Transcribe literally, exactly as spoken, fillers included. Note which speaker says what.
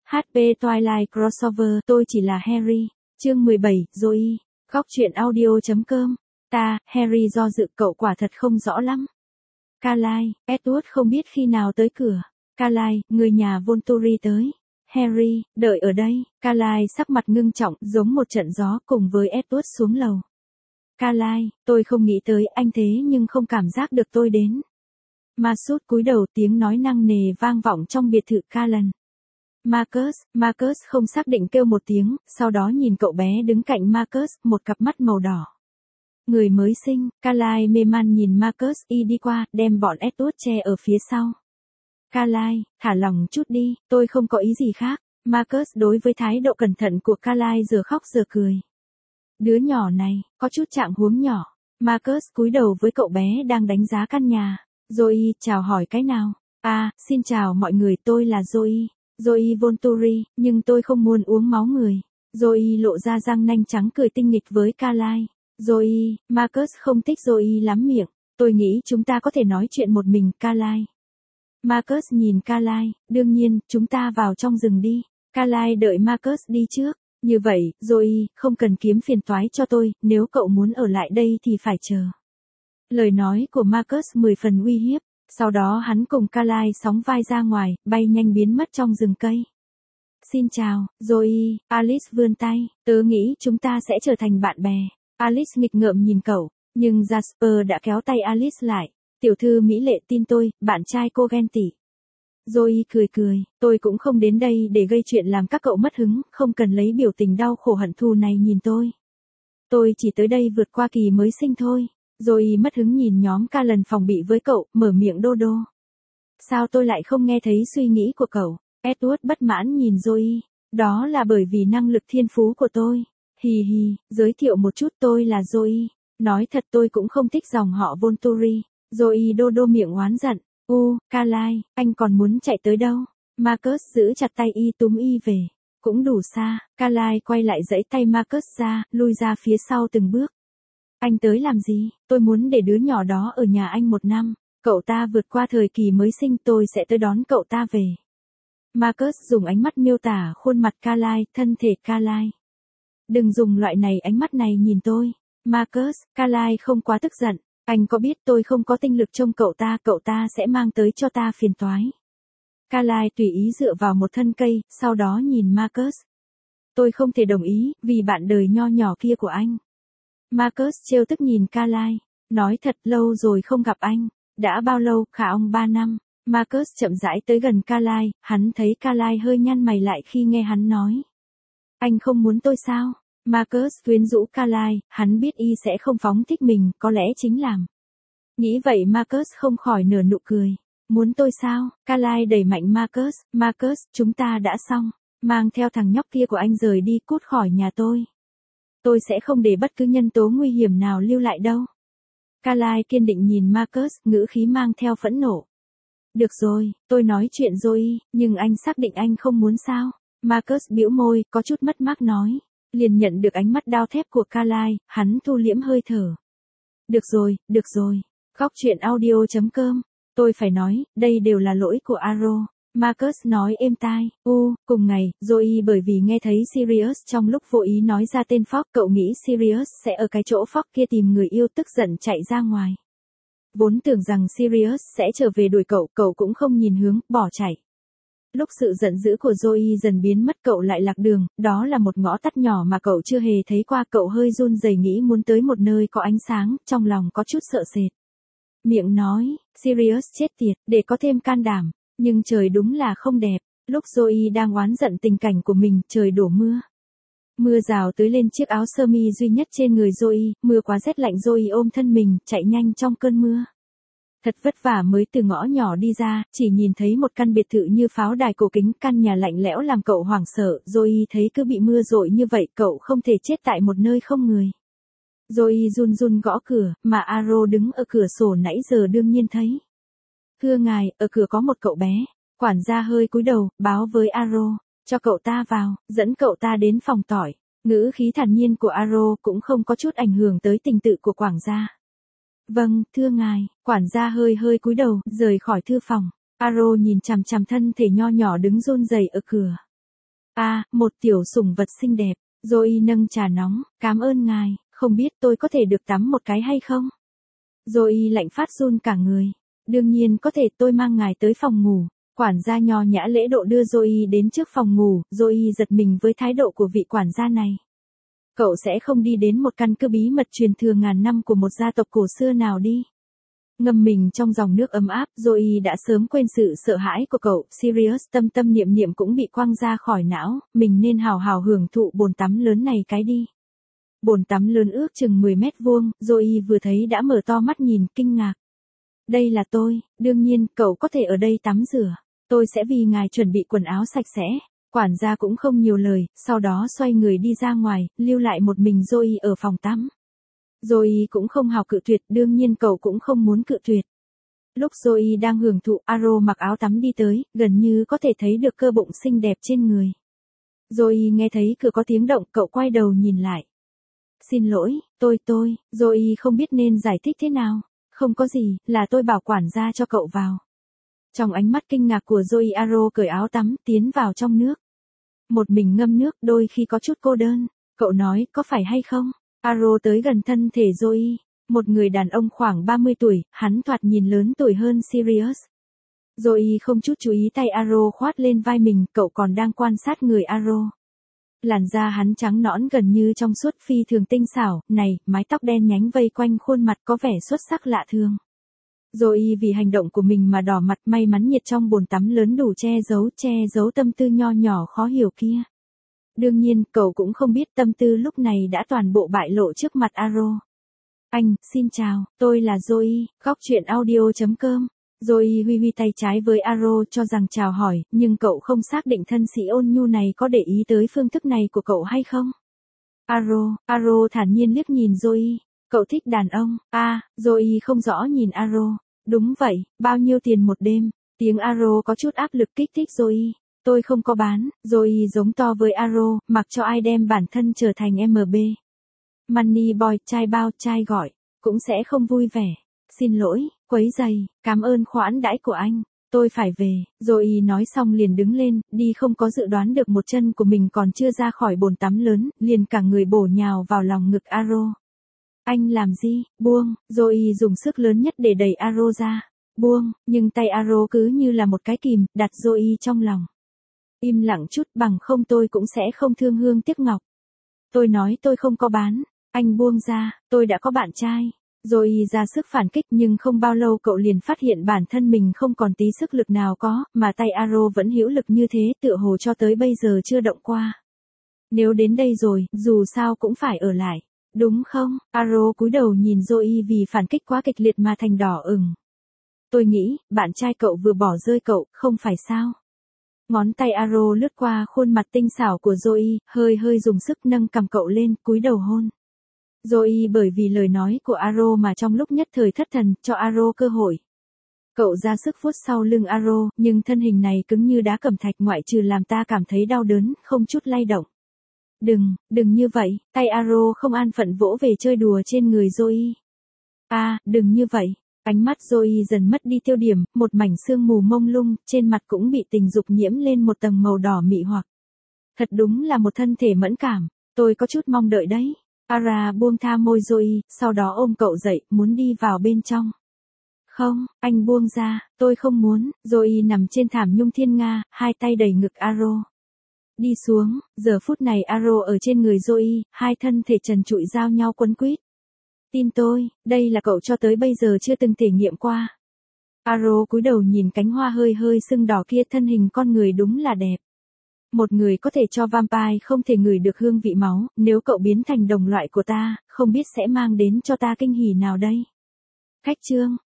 Speaker 1: hát pê Twilight Crossover, tôi chỉ là Harry. Chương mười bảy, Zoe. Góc truyện audio chấm com. Ta, Harry do dự, cậu quả thật không rõ lắm. Carlisle, Edward không biết khi nào tới cửa. Carlisle, người nhà Volturi tới. Harry, đợi ở đây. Carlisle sắc mặt ngưng trọng, giống một trận gió, cùng với Edward xuống lầu. Carlisle, tôi không nghĩ tới anh thế nhưng không cảm giác được tôi đến. Masud cúi đầu, tiếng nói nặng nề vang vọng trong biệt thự Callan. Marcus, Marcus không xác định kêu một tiếng, sau đó nhìn cậu bé đứng cạnh Marcus, một cặp mắt màu đỏ. Người mới sinh, Carlisle mê man nhìn Marcus y đi qua, đem bọn Edward che ở phía sau. Carlisle, thả lòng chút đi, tôi không có ý gì khác. Marcus đối với thái độ cẩn thận của Carlisle giờ khóc giờ cười. Đứa nhỏ này, có chút trạng huống nhỏ. Marcus cúi đầu với cậu bé đang đánh giá căn nhà. Zoe, chào hỏi cái nào? À, xin chào mọi người, tôi là Zoe. Zoe Volturi, nhưng tôi không muốn uống máu người. Zoe lộ ra răng nanh trắng cười tinh nghịch với Carlisle. Zoe, Marcus không thích Zoe lắm miệng. Tôi nghĩ chúng ta có thể nói chuyện một mình, Carlisle. Marcus nhìn Carlisle, đương nhiên, chúng ta vào trong rừng đi. Carlisle đợi Marcus đi trước. Như vậy, Zoe, không cần kiếm phiền toái cho tôi, nếu cậu muốn ở lại đây thì phải chờ. Lời nói của Marcus mười phần uy hiếp. Sau đó hắn cùng Carlisle sóng vai ra ngoài, bay nhanh biến mất trong rừng cây. Xin chào, Zoe, Alice vươn tay, tớ nghĩ chúng ta sẽ trở thành bạn bè. Alice nghịch ngợm nhìn cậu, nhưng Jasper đã kéo tay Alice lại. Tiểu thư mỹ lệ tin tôi, bạn trai cô ghen tị. Zoe cười cười, tôi cũng không đến đây để gây chuyện làm các cậu mất hứng, không cần lấy biểu tình đau khổ hận thù này nhìn tôi. Tôi chỉ tới đây vượt qua kỳ mới sinh thôi. Zoe mất hứng nhìn nhóm Callan phòng bị với cậu, mở miệng đô đô. Sao tôi lại không nghe thấy suy nghĩ của cậu? Edward bất mãn nhìn Zoe. Đó là bởi vì năng lực thiên phú của tôi. Hì hì, giới thiệu một chút, tôi là Zoe. Nói thật tôi cũng không thích dòng họ Volturi. Zoe đô đô miệng oán giận. U, Carlisle, anh còn muốn chạy tới đâu? Marcus giữ chặt tay y túm y về. Cũng đủ xa. Carlisle quay lại giãy tay Marcus ra, lui ra phía sau từng bước. Anh tới làm gì? Tôi muốn để đứa nhỏ đó ở nhà anh một năm. Cậu ta vượt qua thời kỳ mới sinh, tôi sẽ tới đón cậu ta về. Marcus dùng ánh mắt miêu tả khuôn mặt Carlisle, thân thể Carlisle. Đừng dùng loại này ánh mắt này nhìn tôi. Marcus, Carlisle không quá tức giận. Anh có biết tôi không có tinh lực trông cậu ta, cậu ta sẽ mang tới cho ta phiền toái. Carlisle tùy ý dựa vào một thân cây, sau đó nhìn Marcus. Tôi không thể đồng ý, vì bạn đời nho nhỏ kia của anh. Marcus trêu tức nhìn Carlisle. Nói thật lâu rồi không gặp anh. Đã bao lâu, khả ong ba năm. Marcus chậm rãi tới gần Carlisle, hắn thấy Carlisle hơi nhăn mày lại khi nghe hắn nói. Anh không muốn tôi sao? Marcus quyến rũ Carlisle, hắn biết y sẽ không phóng thích mình, có lẽ chính làm. Nghĩ vậy Marcus không khỏi nở nụ cười. Muốn tôi sao? Carlisle đẩy mạnh Marcus. Marcus, chúng ta đã xong. Mang theo thằng nhóc kia của anh rời đi, cút khỏi nhà tôi. Tôi sẽ không để bất cứ nhân tố nguy hiểm nào lưu lại đâu. Carlisle kiên định nhìn Marcus, ngữ khí mang theo phẫn nộ. Được rồi, tôi nói chuyện rồi, nhưng anh xác định anh không muốn sao? Marcus bĩu môi, có chút mất mát nói. Liền nhận được ánh mắt đao thép của Carlisle, hắn thu liễm hơi thở. Được rồi, được rồi. Góc truyện audio chấm com. Tôi phải nói, đây đều là lỗi của Arrow. Marcus nói êm tai. U, cùng ngày, Zoe bởi vì nghe thấy Sirius trong lúc vô ý nói ra tên Fogg, cậu nghĩ Sirius sẽ ở cái chỗ Fogg kia tìm người yêu, tức giận chạy ra ngoài. Vốn tưởng rằng Sirius sẽ trở về đuổi cậu, cậu cũng không nhìn hướng, bỏ chạy. Lúc sự giận dữ của Zoe dần biến mất, cậu lại lạc đường, đó là một ngõ tắt nhỏ mà cậu chưa hề thấy qua, cậu hơi run rẩy nghĩ muốn tới một nơi có ánh sáng, trong lòng có chút sợ sệt. Miệng nói, Sirius chết tiệt, để có thêm can đảm. Nhưng trời đúng là không đẹp. Lúc Zoe đang oán giận tình cảnh của mình, trời đổ mưa. Mưa rào tưới lên chiếc áo sơ mi duy nhất trên người Zoe, mưa quá rét lạnh, Zoe ôm thân mình, chạy nhanh trong cơn mưa. Thật vất vả mới từ ngõ nhỏ đi ra, chỉ nhìn thấy một căn biệt thự như pháo đài cổ kính, căn nhà lạnh lẽo làm cậu hoảng sợ, Zoe thấy cứ bị mưa dội như vậy, cậu không thể chết tại một nơi không người. Zoe run run gõ cửa, mà Arrow đứng ở cửa sổ nãy giờ đương nhiên thấy. Thưa ngài, ở cửa có một cậu bé. Quản gia hơi cúi đầu, báo với Arrow, cho cậu ta vào, dẫn cậu ta đến phòng tỏi. Ngữ khí thản nhiên của Arrow cũng không có chút ảnh hưởng tới tình tự của quản gia. Vâng, thưa ngài. Quản gia hơi hơi cúi đầu, rời khỏi thư phòng. Arrow nhìn chằm chằm thân thể nho nhỏ đứng run rẩy ở cửa. À, một tiểu sủng vật xinh đẹp. Zoe nâng trà nóng, cảm ơn ngài, không biết tôi có thể được tắm một cái hay không? Zoe lạnh phát run cả người. Đương nhiên có thể, tôi mang ngài tới phòng ngủ. Quản gia nho nhã lễ độ đưa Zoe đến trước phòng ngủ, Zoe giật mình với thái độ của vị quản gia này. Cậu sẽ không đi đến một căn cứ bí mật truyền thừa ngàn năm của một gia tộc cổ xưa nào đi. Ngâm mình trong dòng nước ấm áp, Zoe đã sớm quên sự sợ hãi của cậu, Sirius tâm tâm niệm niệm cũng bị quăng ra khỏi não, mình nên hào hào hưởng thụ bồn tắm lớn này cái đi. Bồn tắm lớn ước chừng mười mét vuông, Zoe vừa thấy đã mở to mắt nhìn, kinh ngạc. Đây là tôi, đương nhiên, cậu có thể ở đây tắm rửa. Tôi sẽ vì ngài chuẩn bị quần áo sạch sẽ. Quản gia cũng không nhiều lời, sau đó xoay người đi ra ngoài, lưu lại một mình Zoe ở phòng tắm. Zoe cũng không hào cự tuyệt, đương nhiên cậu cũng không muốn cự tuyệt. Lúc Zoe đang hưởng thụ, Aro mặc áo tắm đi tới, gần như có thể thấy được cơ bụng xinh đẹp trên người. Zoe nghe thấy cửa có tiếng động, cậu quay đầu nhìn lại. Xin lỗi, tôi tôi, Zoe không biết nên giải thích thế nào. Không có gì, là tôi bảo quản gia cho cậu vào. Trong ánh mắt kinh ngạc của Zoe, Aro cởi áo tắm, tiến vào trong nước. Một mình ngâm nước đôi khi có chút cô đơn. Cậu nói, có phải hay không? Aro tới gần thân thể Zoe. Một người đàn ông khoảng ba mươi tuổi, hắn thoạt nhìn lớn tuổi hơn Sirius. Zoe không chút chú ý tay Aro khoát lên vai mình, cậu còn đang quan sát người Aro. Làn da hắn trắng nõn gần như trong suốt, phi thường tinh xảo, này, mái tóc đen nhánh vây quanh khuôn mặt có vẻ xuất sắc lạ thường. Zoe vì hành động của mình mà đỏ mặt, may mắn nhiệt trong bồn tắm lớn đủ che giấu, che giấu tâm tư nho nhỏ khó hiểu kia. Đương nhiên, cậu cũng không biết tâm tư lúc này đã toàn bộ bại lộ trước mặt Aro. Anh, xin chào, tôi là Zoe, góc truyện audio chấm com. Zoe huy huy tay trái với Aro cho rằng chào hỏi, nhưng cậu không xác định thân sĩ ôn nhu này có để ý tới phương thức này của cậu hay không. Aro, Aro thản nhiên liếc nhìn Zoe. Cậu thích đàn ông, à, Zoe không rõ nhìn Aro. Đúng vậy, bao nhiêu tiền một đêm? Tiếng Aro có chút áp lực kích thích Zoe. Tôi không có bán, Zoe giống to với Aro, mặc cho ai đem bản thân trở thành em bê. Money boy, trai bao, trai gọi, cũng sẽ không vui vẻ. Xin lỗi, quấy giày, cảm ơn khoản đãi của anh. Tôi phải về, Zoe nói xong liền đứng lên, đi không có dự đoán được một chân của mình còn chưa ra khỏi bồn tắm lớn, liền cả người bổ nhào vào lòng ngực Aro. Anh làm gì? Buông, Zoe dùng sức lớn nhất để đẩy Aro ra. Buông, nhưng tay Aro cứ như là một cái kìm, đặt Zoe trong lòng. Im lặng chút, bằng không tôi cũng sẽ không thương hương tiếc ngọc. Tôi nói tôi không có bán, anh buông ra, tôi đã có bạn trai. Zoe ra sức phản kích nhưng không bao lâu cậu liền phát hiện bản thân mình không còn tí sức lực nào có, mà tay Aro vẫn hữu lực như thế, tựa hồ cho tới bây giờ chưa động qua. Nếu đến đây rồi, dù sao cũng phải ở lại. Đúng không? Aro cúi đầu nhìn Zoe vì phản kích quá kịch liệt mà thành đỏ ửng. Tôi nghĩ, bạn trai cậu vừa bỏ rơi cậu, không phải sao? Ngón tay Aro lướt qua khuôn mặt tinh xảo của Zoe, hơi hơi dùng sức nâng cằm cậu lên, cúi đầu hôn. Zoe bởi vì lời nói của Aro mà trong lúc nhất thời thất thần, cho Aro cơ hội. Cậu ra sức vuốt sau lưng Aro, nhưng thân hình này cứng như đá cẩm thạch, ngoại trừ làm ta cảm thấy đau đớn, không chút lay động. Đừng, đừng như vậy, tay Aro không an phận vỗ về chơi đùa trên người Zoe. À, đừng như vậy. Ánh mắt Zoe dần mất đi tiêu điểm, một mảnh sương mù mông lung, trên mặt cũng bị tình dục nhiễm lên một tầng màu đỏ mị hoặc. Thật đúng là một thân thể mẫn cảm, tôi có chút mong đợi đấy. Ara buông tha môi Zoe, sau đó ôm cậu dậy, muốn đi vào bên trong. Không, anh buông ra, tôi không muốn. Zoe nằm trên thảm nhung thiên nga, hai tay đẩy ngực Aro. Đi xuống, giờ phút này Aro ở trên người Zoe, hai thân thể trần trụi giao nhau quấn quýt. Tin tôi, đây là cậu cho tới bây giờ chưa từng thể nghiệm qua. Aro cúi đầu nhìn cánh hoa hơi hơi sưng đỏ kia, thân hình con người đúng là đẹp. Một người có thể cho vampire không thể ngửi được hương vị máu, nếu cậu biến thành đồng loại của ta, không biết sẽ mang đến cho ta kinh hỉ nào đây. Khách trương,